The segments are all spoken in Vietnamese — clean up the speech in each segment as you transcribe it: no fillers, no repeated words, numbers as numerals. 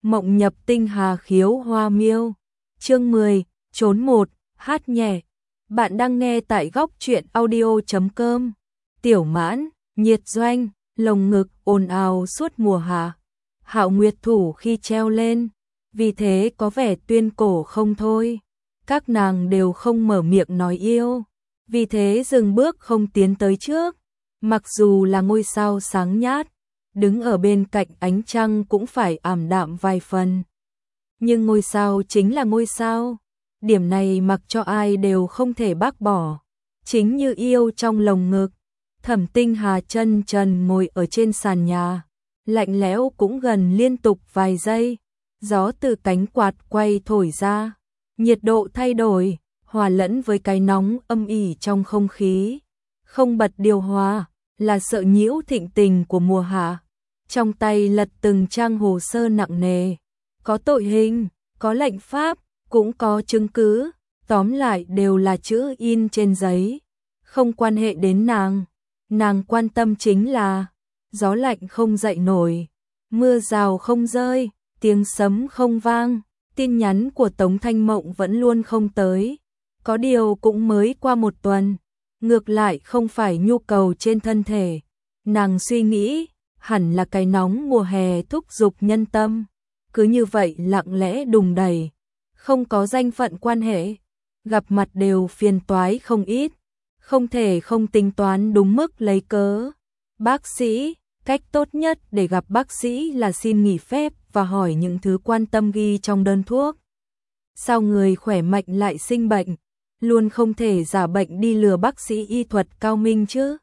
Mộng nhập tinh hà khiếu hoa miêu. Chương 10, trốn một, hát nhẹ. Bạn đang nghe tại góc truyện audio.com. Tiểu Mãn, nhiệt doanh, lồng ngực ồn ào suốt mùa hạ. Hạo Nguyệt thủ khi treo lên, vì thế có vẻ tuyên cổ không thôi. Các nàng đều không mở miệng nói yêu, vì thế dừng bước không tiến tới trước. Mặc dù là ngôi sao sáng nhát, đứng ở bên cạnh ánh trăng cũng phải ảm đạm vài phần. Nhưng ngôi sao chính là ngôi sao, điểm này mặc cho ai đều không thể bác bỏ. Chính như yêu trong lồng ngực, Thẩm Tinh Hà chân trần ngồi ở trên sàn nhà, lạnh lẽo cũng gần liên tục vài giây, gió từ cánh quạt quay thổi ra, nhiệt độ thay đổi, hòa lẫn với cái nóng âm ỉ trong không khí. Không bật điều hòa là sợ nhiễu thịnh tình của mùa hạ. Trong tay lật từng trang hồ sơ nặng nề, có tội hình, có lệnh pháp, cũng có chứng cứ, tóm lại đều là chữ in trên giấy, không quan hệ đến nàng quan tâm chính là gió lạnh không dậy nổi, mưa rào không rơi, tiếng sấm không vang, tin nhắn của Tống Thanh Mộng vẫn luôn không tới, có điều cũng mới qua một tuần, ngược lại không phải nhu cầu trên thân thể, nàng suy nghĩ hẳn là cái nóng mùa hè thúc giục nhân tâm, cứ như vậy lặng lẽ đùng đẩy, không có danh phận quan hệ, gặp mặt đều phiền toái không ít, không thể không tính toán đúng mức lấy cớ. Bác sĩ, cách tốt nhất để gặp bác sĩ là xin nghỉ phép và hỏi những thứ quan tâm ghi trong đơn thuốc. Sao người khỏe mạnh lại sinh bệnh, luôn không thể giả bệnh đi lừa bác sĩ y thuật cao minh chứ.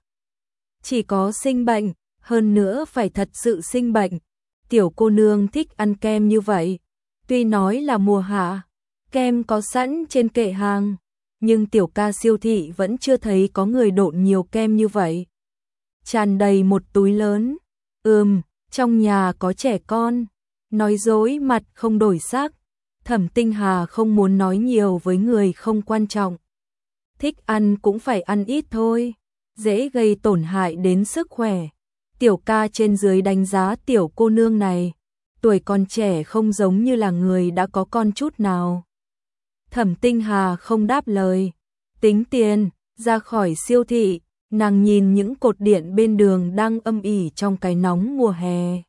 Chỉ có sinh bệnh, hơn nữa phải thật sự sinh bệnh. Tiểu cô nương thích ăn kem như vậy. Tuy nói là mùa hạ, kem có sẵn trên kệ hàng, nhưng tiểu ca siêu thị vẫn chưa thấy có người độn nhiều kem như vậy. Tràn đầy một túi lớn. Trong nhà có trẻ con. Nói dối mặt không đổi sắc. Thẩm Tinh Hà không muốn nói nhiều với người không quan trọng. Thích ăn cũng phải ăn ít thôi, dễ gây tổn hại đến sức khỏe. Tiểu ca trên dưới đánh giá tiểu cô nương này, tuổi còn trẻ không giống như là người đã có con chút nào. Thẩm Tinh Hà không đáp lời, tính tiền, ra khỏi siêu thị, nàng nhìn những cột điện bên đường đang âm ỉ trong cái nóng mùa hè.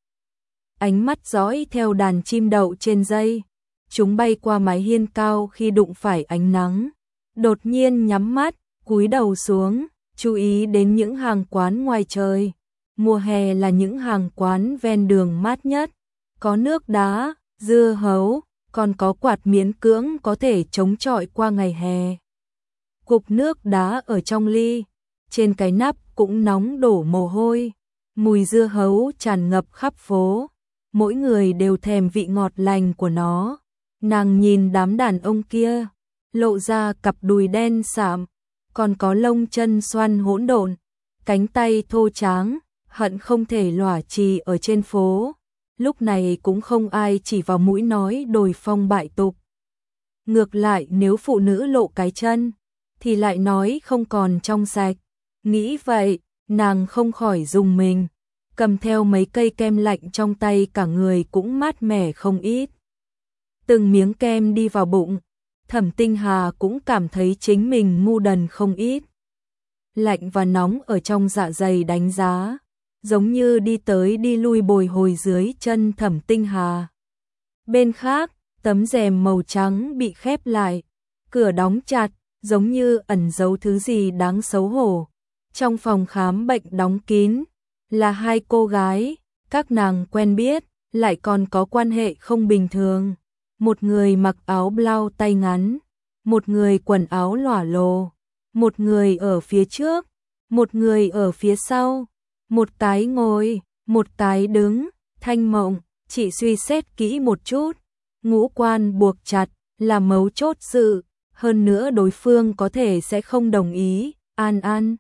Ánh mắt dõi theo đàn chim đậu trên dây, chúng bay qua mái hiên cao khi đụng phải ánh nắng. Đột nhiên nhắm mắt, cúi đầu xuống, chú ý đến những hàng quán ngoài trời. Mùa hè là những hàng quán ven đường mát nhất, có nước đá, dưa hấu, còn có quạt miễn cưỡng có thể chống chọi qua ngày hè. Cục nước đá ở trong ly, trên cái nắp cũng nóng đổ mồ hôi, mùi dưa hấu tràn ngập khắp phố, mỗi người đều thèm vị ngọt lành của nó. Nàng nhìn đám đàn ông kia, lộ ra cặp đùi đen sạm, còn có lông chân xoăn hỗn độn, cánh tay thô tráng, hận không thể lỏa trì ở trên phố. Lúc này cũng không ai chỉ vào mũi nói đồi phong bại tục. Ngược lại nếu phụ nữ lộ cái chân, thì lại nói không còn trong sạch. Nghĩ vậy, nàng không khỏi rùng mình, cầm theo mấy cây kem lạnh trong tay cả người cũng mát mẻ không ít. Từng miếng kem đi vào bụng, Thẩm Tinh Hà cũng cảm thấy chính mình ngu đần không ít. Lạnh và nóng ở trong dạ dày đánh giá, giống như đi tới đi lui bồi hồi dưới chân Thẩm Tinh Hà. Bên khác, tấm rèm màu trắng bị khép lại, cửa đóng chặt, giống như ẩn giấu thứ gì đáng xấu hổ. Trong phòng khám bệnh đóng kín, là hai cô gái, các nàng quen biết, lại còn có quan hệ không bình thường. Một người mặc áo blau tay ngắn, một người quần áo lỏa lồ, một người ở phía trước, một người ở phía sau, một tái ngồi, một tái đứng. Thanh Mộng, chỉ suy xét kỹ một chút, ngũ quan buộc chặt là mấu chốt sự, hơn nữa đối phương có thể sẽ không đồng ý. An,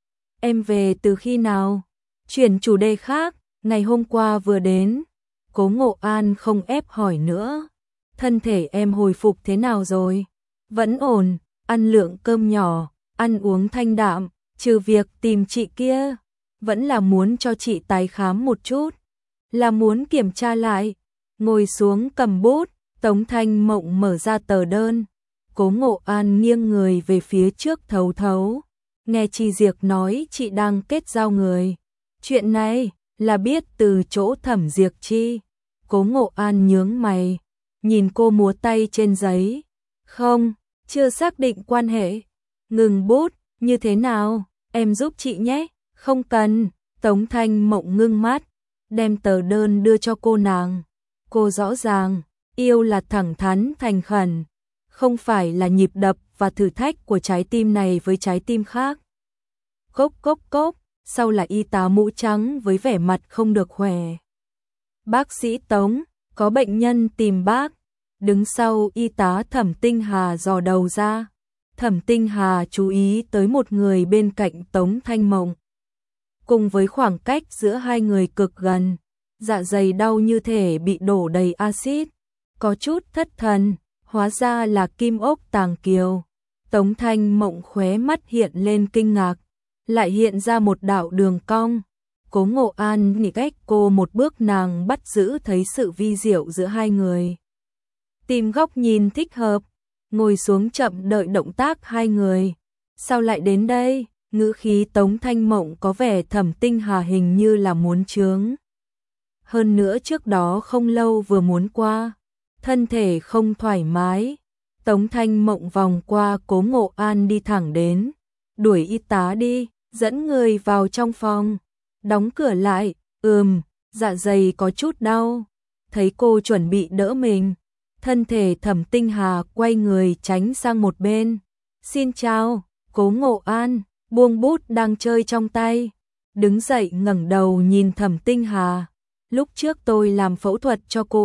em về từ khi nào? Chuyển chủ đề khác, ngày hôm qua vừa đến. Cố Ngộ An không ép hỏi nữa. Thân thể em hồi phục thế nào rồi? Vẫn ổn, ăn lượng cơm nhỏ, ăn uống thanh đạm, trừ việc tìm chị kia, vẫn là muốn cho chị tái khám một chút, là muốn kiểm tra lại. ngồi xuống cầm bút, Tống Thanh Mộng mở ra tờ đơn. Cố Ngộ An nghiêng người về phía trước thấu thấu, nghe Chi Diệc nói chị đang kết giao người. Chuyện này là biết từ chỗ Thẩm Diệc Chi. Cố Ngộ An nhướng mày, nhìn cô múa tay trên giấy. Không, chưa xác định quan hệ. Ngừng bút, như thế nào, em giúp chị nhé. Không cần, Tống Thanh Mộng ngưng mắt, đem tờ đơn đưa cho cô nàng. Cô rõ ràng, yêu là thẳng thắn thành khẩn, không phải là nhịp đập và thử thách của trái tim này với trái tim khác. Cốc cốc cốc, sau là y tá mũ trắng với vẻ mặt không được khỏe. Bác sĩ Tống, có bệnh nhân tìm bác. Đứng sau y tá Thẩm Tinh Hà dò đầu ra. Thẩm Tinh Hà chú ý tới một người bên cạnh Tống Thanh Mộng. Cùng với khoảng cách giữa hai người cực gần, dạ dày đau như thể bị đổ đầy axit, có chút thất thần, hóa ra là Kim Ốc Tàng Kiều. Tống Thanh Mộng khóe mắt hiện lên kinh ngạc, lại hiện ra một đạo đường cong. Cố Ngộ An nghĩ cách cô một bước, nàng bắt giữ thấy sự vi diệu giữa hai người. Tìm góc nhìn thích hợp, ngồi xuống chậm đợi động tác hai người. Sao lại đến đây? Ngữ khí Tống Thanh Mộng có vẻ Thẩm Tinh Hà hình như là muốn chướng. Hơn nữa trước đó không lâu vừa muốn qua, thân thể không thoải mái. Tống Thanh Mộng vòng qua Cố Ngộ An đi thẳng đến. Đuổi y tá đi, dẫn người vào trong phòng. Đóng cửa lại, dạ dày có chút đau. Thấy cô chuẩn bị đỡ mình, thân thể Thẩm Tinh Hà quay người tránh sang một bên. Xin chào, Cố Ngộ An, buông bút đang chơi trong tay. Đứng dậy ngẩng đầu nhìn Thẩm Tinh Hà. Lúc trước tôi làm phẫu thuật cho cô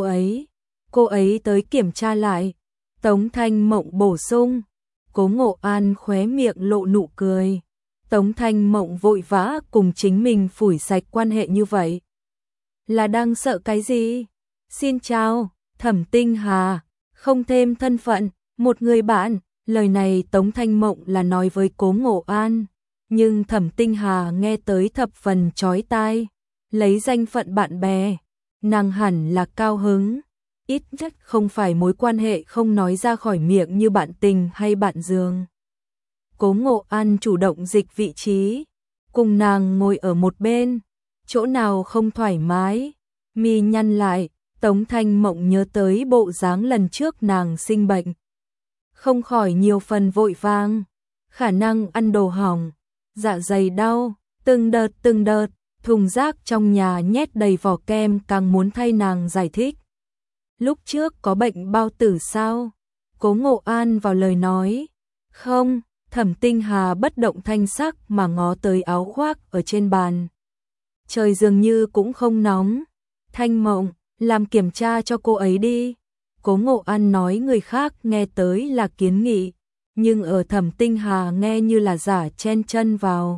ấy tới kiểm tra lại. Tống Thanh Mộng bổ sung. Cố Ngộ An khóe miệng lộ nụ cười. Tống Thanh Mộng vội vã cùng chính mình phủi sạch quan hệ như vậy. Là đang sợ cái gì? Xin chào, Thẩm Tinh Hà, không thêm thân phận, một người bạn. Lời này Tống Thanh Mộng là nói với Cố Ngộ An, nhưng Thẩm Tinh Hà nghe tới thập phần chói tai. Lấy danh phận bạn bè, nàng hẳn là cao hứng, ít nhất không phải mối quan hệ không nói ra khỏi miệng như bạn tình hay bạn giường. Cố Ngộ An chủ động dịch vị trí, cùng nàng ngồi ở một bên, chỗ nào không thoải mái, mi nhăn lại. Tống Thanh Mộng nhớ tới bộ dáng lần trước nàng sinh bệnh, không khỏi nhiều phần vội vàng, khả năng ăn đồ hỏng, dạ dày đau, từng đợt, thùng rác trong nhà nhét đầy vỏ kem càng muốn thay nàng giải thích. Lúc trước có bệnh bao tử sao? Cố Ngộ An vào lời nói. Không, Thẩm Tinh Hà bất động thanh sắc mà ngó tới áo khoác ở trên bàn. Trời dường như cũng không nóng. Thanh Mộng, làm kiểm tra cho cô ấy đi. Cố Ngộ An nói người khác nghe tới là kiến nghị, nhưng ở Thẩm Tinh Hà nghe như là giả chen chân vào.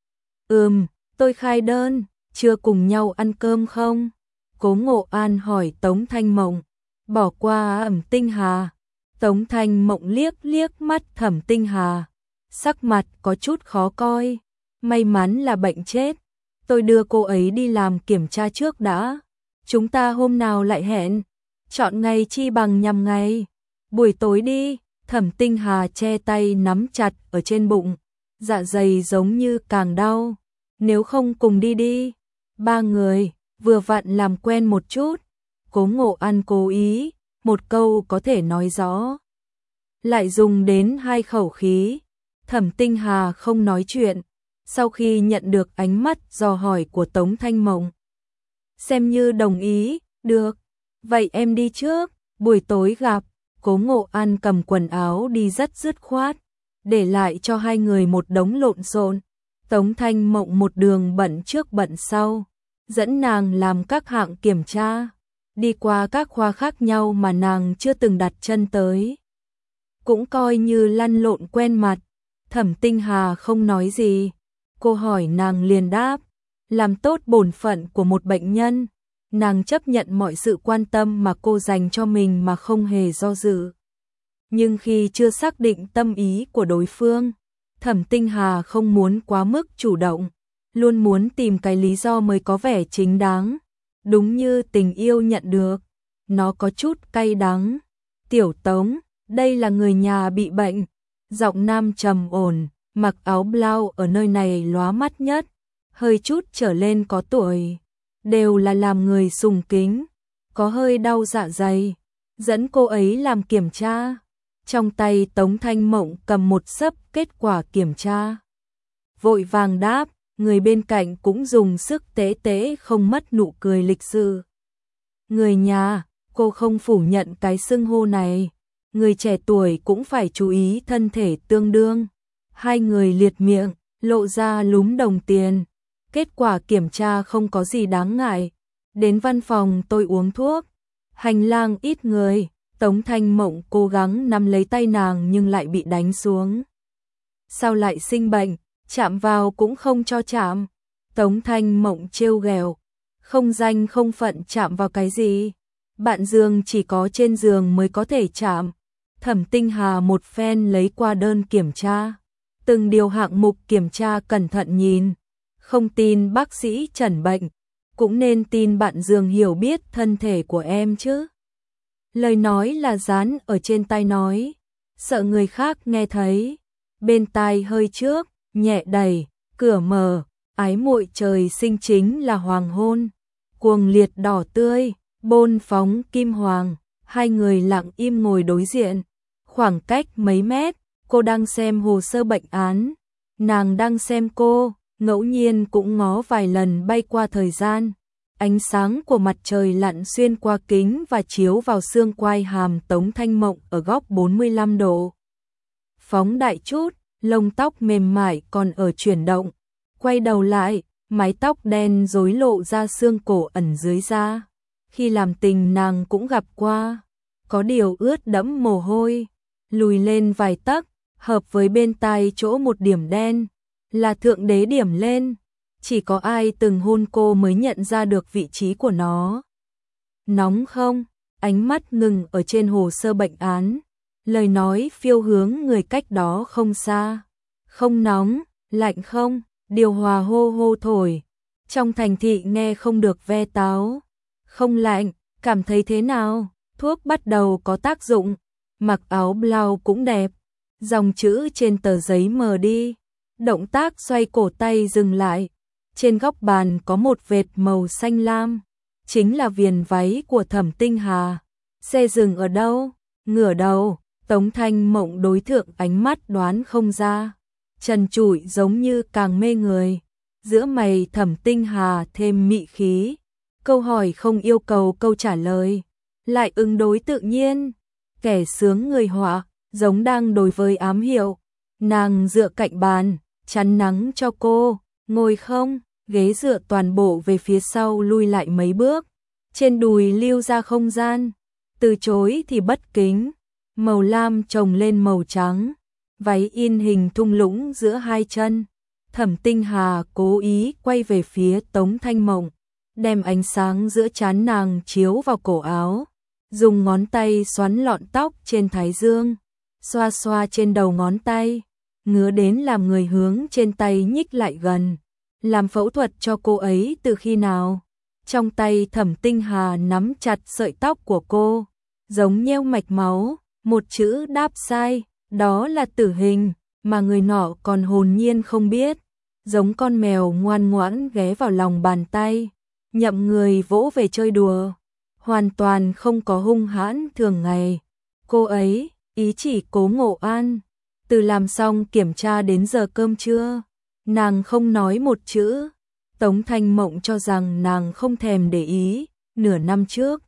Tôi khai đơn, chưa cùng nhau ăn cơm không? Cố Ngộ An hỏi Tống Thanh Mộng. Bỏ qua Thẩm Tinh Hà. Tống Thanh Mộng liếc mắt Thẩm Tinh Hà, sắc mặt có chút khó coi. May mắn là bệnh chết, tôi đưa cô ấy đi làm kiểm tra trước đã. Chúng ta hôm nào lại hẹn, chọn ngày chi bằng nhằm ngày. Buổi tối đi. Thẩm Tinh Hà che tay nắm chặt ở trên bụng, dạ dày giống như càng đau. Nếu không cùng đi. Ba người vừa vặn làm quen một chút. Cố Ngộ An cố ý, một câu có thể nói rõ, lại dùng đến hai khẩu khí. Thẩm Tinh Hà không nói chuyện, sau khi nhận được ánh mắt dò hỏi của Tống Thanh Mộng, xem như đồng ý. Được, vậy em đi trước, buổi tối gặp. Cố Ngộ An cầm quần áo đi rất dứt khoát, để lại cho hai người một đống lộn xộn. Tống Thanh Mộng một đường bận trước bận sau, dẫn nàng làm các hạng kiểm tra, đi qua các khoa khác nhau mà nàng chưa từng đặt chân tới. Cũng coi như lăn lộn quen mặt. Thẩm Tinh Hà không nói gì, cô hỏi nàng liền đáp, làm tốt bổn phận của một bệnh nhân. Nàng chấp nhận mọi sự quan tâm mà cô dành cho mình mà không hề do dự. Nhưng khi chưa xác định tâm ý của đối phương, Thẩm Tinh Hà không muốn quá mức chủ động, luôn muốn tìm cái lý do mới có vẻ chính đáng, đúng như tình yêu nhận được. nó có chút cay đắng. Tiểu Tống, đây là người nhà bị bệnh. Giọng nam trầm ổn, mặc áo blau ở nơi này lóa mắt nhất, hơi chút trở lên có tuổi, đều là làm người sùng kính, có hơi đau dạ dày, dẫn cô ấy làm kiểm tra. Trong tay Tống Thanh Mộng cầm một xấp kết quả kiểm tra. Vội vàng đáp, người bên cạnh cũng dùng sức tế tế không mất nụ cười lịch sự. Người nhà, cô không phủ nhận cái xưng hô này. Người trẻ tuổi cũng phải chú ý thân thể tương đương. Hai người liệt miệng, lộ ra lúm đồng tiền. Kết quả kiểm tra không có gì đáng ngại. Đến văn phòng tôi uống thuốc. Hành lang ít người, Tống Thanh Mộng cố gắng nắm lấy tay nàng nhưng lại bị đánh xuống. Sao lại sinh bệnh, chạm vào cũng không cho chạm. Tống Thanh Mộng trêu ghẹo, không danh không phận chạm vào cái gì. Bạn giường chỉ có trên giường mới có thể chạm. Thẩm Tinh Hà một phen lấy qua đơn kiểm tra. Từng điều hạng mục kiểm tra cẩn thận nhìn. Không tin bác sĩ chẩn bệnh, cũng nên tin bạn giường hiểu biết thân thể của em chứ. Lời nói là dán ở trên tai nói, sợ người khác nghe thấy. Bên tai hơi trước, nhẹ đẩy, cửa mở, ái muội trời sinh chính là hoàng hôn. Cuồng liệt đỏ tươi, bôn phóng kim hoàng, hai người lặng im ngồi đối diện. Khoảng cách mấy mét, cô đang xem hồ sơ bệnh án, nàng đang xem cô, ngẫu nhiên cũng ngó vài lần bay qua thời gian. Ánh sáng của mặt trời lặn xuyên qua kính và chiếu vào xương quai hàm Tống Thanh Mộng ở góc 45 độ. Phóng đại chút, lông tóc mềm mại còn ở chuyển động. Quay đầu lại, mái tóc đen rối lộ ra xương cổ ẩn dưới da. Khi làm tình nàng cũng gặp qua, có điều ướt đẫm mồ hôi, lùi lên vài tấc, hợp với bên tai chỗ một điểm đen, là thượng đế điểm lên. Chỉ có ai từng hôn cô mới nhận ra được vị trí của nó. Nóng không? Ánh mắt ngừng ở trên hồ sơ bệnh án. Lời nói phiêu hướng người cách đó không xa. Không nóng, lạnh không? Điều hòa hô hô thổi. Trong thành thị nghe không được ve táo. Không lạnh, cảm thấy thế nào? Thuốc bắt đầu có tác dụng. Mặc áo blau cũng đẹp. Dòng chữ trên tờ giấy mờ đi. Động tác xoay cổ tay dừng lại. Trên góc bàn có một vệt màu xanh lam, chính là viền váy của Thẩm Tinh Hà. Xe dừng ở đâu? Ngửa đầu, Tống Thanh Mộng đối thượng ánh mắt đoán không ra. Trần trụi giống như càng mê người. Giữa mày Thẩm Tinh Hà thêm mị khí. Câu hỏi không yêu cầu câu trả lời, lại ứng đối tự nhiên. Kẻ sướng người họa, giống đang đối với ám hiệu. Nàng dựa cạnh bàn, chắn nắng cho cô, ngồi không? Ghế dựa toàn bộ về phía sau lui lại mấy bước, trên đùi lưu ra không gian, từ chối thì bất kính, màu lam chồng lên màu trắng, váy in hình thung lũng giữa hai chân. Thẩm Tinh Hà cố ý quay về phía Tống Thanh Mộng, đem ánh sáng giữa trán nàng chiếu vào cổ áo, dùng ngón tay xoắn lọn tóc trên thái dương, xoa xoa trên đầu ngón tay, ngứa đến làm người hướng trên tay nhích lại gần. Làm phẫu thuật cho cô ấy từ khi nào? Trong tay Thẩm Tinh Hà nắm chặt sợi tóc của cô, giống nheo mạch máu, một chữ đáp sai, đó là tử hình, mà người nọ còn hồn nhiên không biết, giống con mèo ngoan ngoãn ghé vào lòng bàn tay, nhậm người vỗ về chơi đùa, hoàn toàn không có hung hãn thường ngày. Cô ấy, ý chỉ Cố Ngộ An, từ làm xong kiểm tra đến giờ cơm trưa. Nàng không nói một chữ. Tống Thanh Mộng cho rằng nàng không thèm để ý. Nửa năm trước,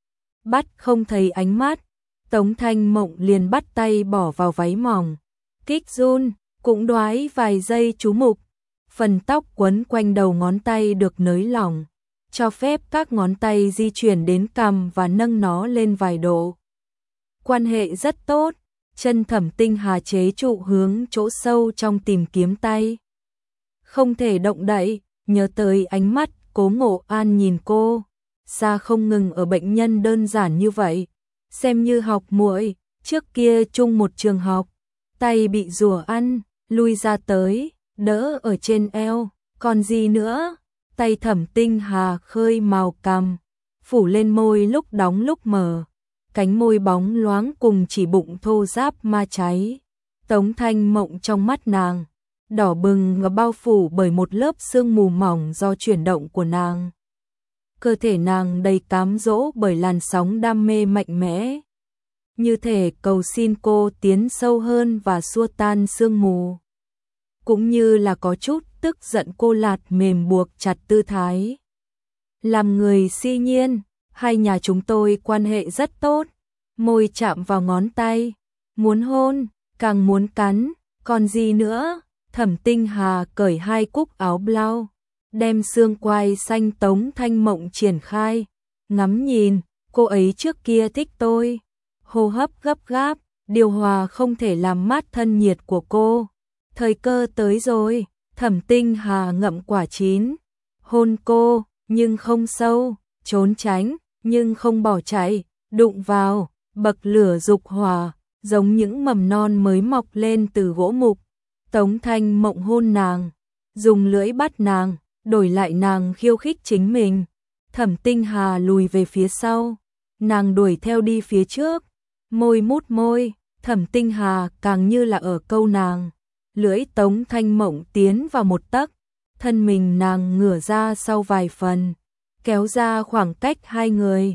bắt không thấy ánh mắt, Tống Thanh Mộng liền bắt tay bỏ vào váy mỏng. Kích run, cũng đoái vài giây chú mục. Phần tóc quấn quanh đầu ngón tay được nới lỏng, cho phép các ngón tay di chuyển đến cằm và nâng nó lên vài độ. Quan hệ rất tốt. Chân Thẩm Tinh Hà chế trụ hướng chỗ sâu trong tìm kiếm tay. Không thể động đậy, nhớ tới ánh mắt Cố Ngộ An nhìn cô, xa không ngừng ở bệnh nhân đơn giản như vậy, xem như học muội, trước kia chung một trường học, tay bị rùa ăn, lui ra tới, đỡ ở trên eo, còn gì nữa? Tay Thẩm Tinh Hà khơi màu cằm, phủ lên môi lúc đóng lúc mở, cánh môi bóng loáng cùng chỉ bụng thô ráp ma cháy. Tống Thanh Mộng trong mắt nàng, đỏ bừng và bao phủ bởi một lớp sương mù mỏng do chuyển động của nàng. Cơ thể nàng đầy cám dỗ bởi làn sóng đam mê mạnh mẽ, như thể cầu xin cô tiến sâu hơn và xua tan sương mù. Cũng như là có chút tức giận cô lạt mềm buộc chặt tư thái. Làm người si nhiên, hai nhà chúng tôi quan hệ rất tốt, môi chạm vào ngón tay, muốn hôn, càng muốn cắn, còn gì nữa. Thẩm Tinh Hà cởi hai cúc áo blau, đem xương quai xanh Tống Thanh Mộng triển khai, ngắm nhìn, cô ấy trước kia thích tôi. Hô hấp gấp gáp, điều hòa không thể làm mát thân nhiệt của cô. Thời cơ tới rồi, Thẩm Tinh Hà ngậm quả chín, hôn cô, nhưng không sâu, trốn tránh, nhưng không bỏ chạy, đụng vào, bậc lửa dục hỏa, giống những mầm non mới mọc lên từ gỗ mục. Tống Thanh Mộng hôn nàng, dùng lưỡi bắt nàng, đổi lại nàng khiêu khích chính mình. Thẩm Tinh Hà lùi về phía sau, nàng đuổi theo đi phía trước, môi mút môi, Thẩm Tinh Hà càng như là ở câu nàng. Lưỡi Tống Thanh Mộng tiến vào một tấc, thân mình nàng ngửa ra sau vài phần, kéo ra khoảng cách hai người.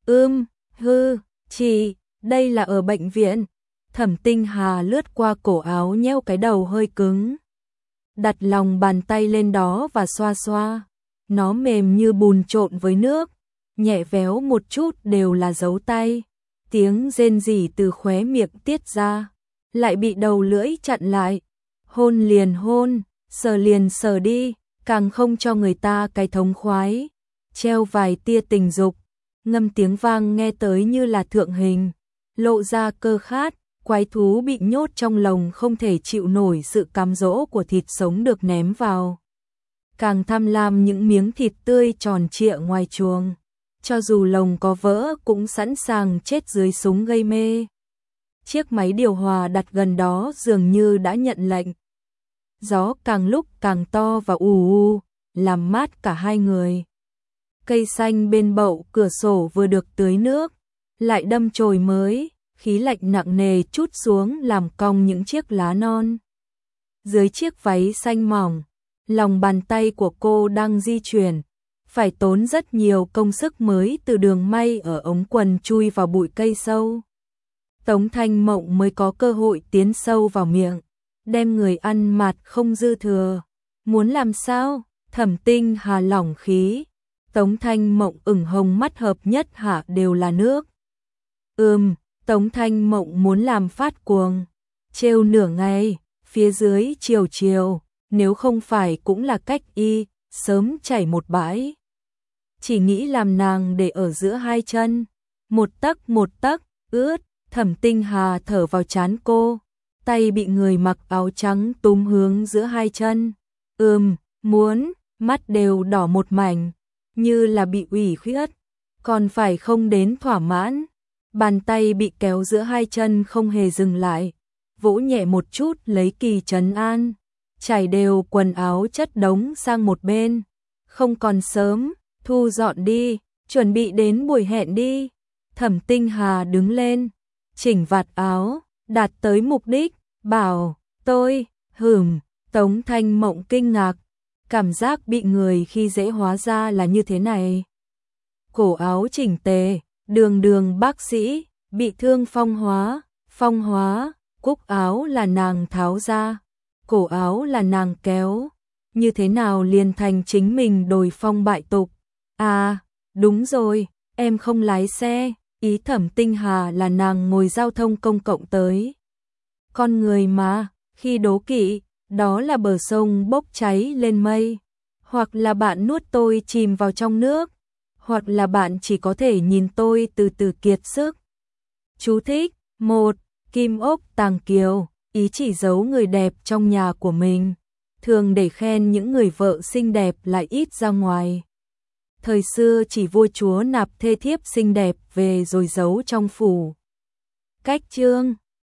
Chị, đây là ở bệnh viện. Thẩm Tinh Hà lướt qua cổ áo nheo cái đầu hơi cứng, đặt lòng bàn tay lên đó và xoa xoa. Nó mềm như bùn trộn với nước, nhẹ véo một chút đều là dấu tay. Tiếng rên rỉ từ khóe miệng tiết ra, lại bị đầu lưỡi chặn lại. Hôn liền hôn, sờ liền sờ đi, càng không cho người ta cái thống khoái. Treo vài tia tình dục, ngâm tiếng vang nghe tới như là thượng hình, lộ ra cơ khát. Quái thú bị nhốt trong lồng không thể chịu nổi sự cám dỗ của thịt sống được ném vào, càng tham lam những miếng thịt tươi tròn trịa ngoài chuồng. Cho dù lồng có vỡ cũng sẵn sàng chết dưới súng gây mê. Chiếc máy điều hòa đặt gần đó dường như đã nhận lệnh. Gió càng lúc càng to và ù ù, làm mát cả hai người. Cây xanh bên bậu cửa sổ vừa được tưới nước, lại đâm chồi mới, khí lạnh nặng nề trút xuống làm cong những chiếc lá non. Dưới chiếc váy xanh mỏng, lòng bàn tay của cô đang di chuyển, phải tốn rất nhiều công sức mới từ đường may ở ống quần chui vào bụi cây sâu. Tống Thanh Mộng mới có cơ hội tiến sâu vào miệng, đem người ăn mạt không dư thừa. Muốn làm sao? Thẩm Tinh Hà lỏng khí, Tống Thanh Mộng ửng hồng mắt hợp nhất hạ đều là nước. Tống Thanh Mộng muốn làm phát cuồng, trêu nửa ngày, phía dưới chiều chiều, nếu không phải cũng là cách y, sớm chảy một bãi. Chỉ nghĩ làm nàng để ở giữa hai chân, một tấc, ướt. Thẩm Tinh Hà thở vào trán cô, tay bị người mặc áo trắng túm hướng giữa hai chân. Muốn, mắt đều đỏ một mảnh, như là bị ủy khuất, còn phải không đến thỏa mãn. Bàn tay bị kéo giữa hai chân không hề dừng lại, vỗ nhẹ một chút lấy kỳ trấn an, trải đều quần áo chất đống sang một bên. Không còn sớm, thu dọn đi, chuẩn bị đến buổi hẹn đi. Thẩm Tinh Hà đứng lên, chỉnh vạt áo, đạt tới mục đích, bảo, tôi, Tống Thanh Mộng kinh ngạc, cảm giác bị người khi dễ hóa ra là như thế này. Cổ áo chỉnh tề, đường bác sĩ, bị thương phong hóa, cúc áo là nàng tháo ra, cổ áo là nàng kéo, như thế nào liền thành chính mình đồi phong bại tục. À, đúng rồi, em không lái xe, ý Thẩm Tinh Hà là nàng ngồi giao thông công cộng tới. Con người mà, khi đố kỵ, đó là bờ sông bốc cháy lên mây, hoặc là bạn nuốt tôi chìm vào trong nước, hoặc là bạn chỉ có thể nhìn tôi từ từ kiệt sức. Chú thích: 1. Kim ốc tàng kiều, ý chỉ giấu người đẹp trong nhà của mình, thường để khen những người vợ xinh đẹp lại ít ra ngoài. Thời xưa chỉ vua chúa nạp thê thiếp xinh đẹp về rồi giấu trong phủ. Cách chương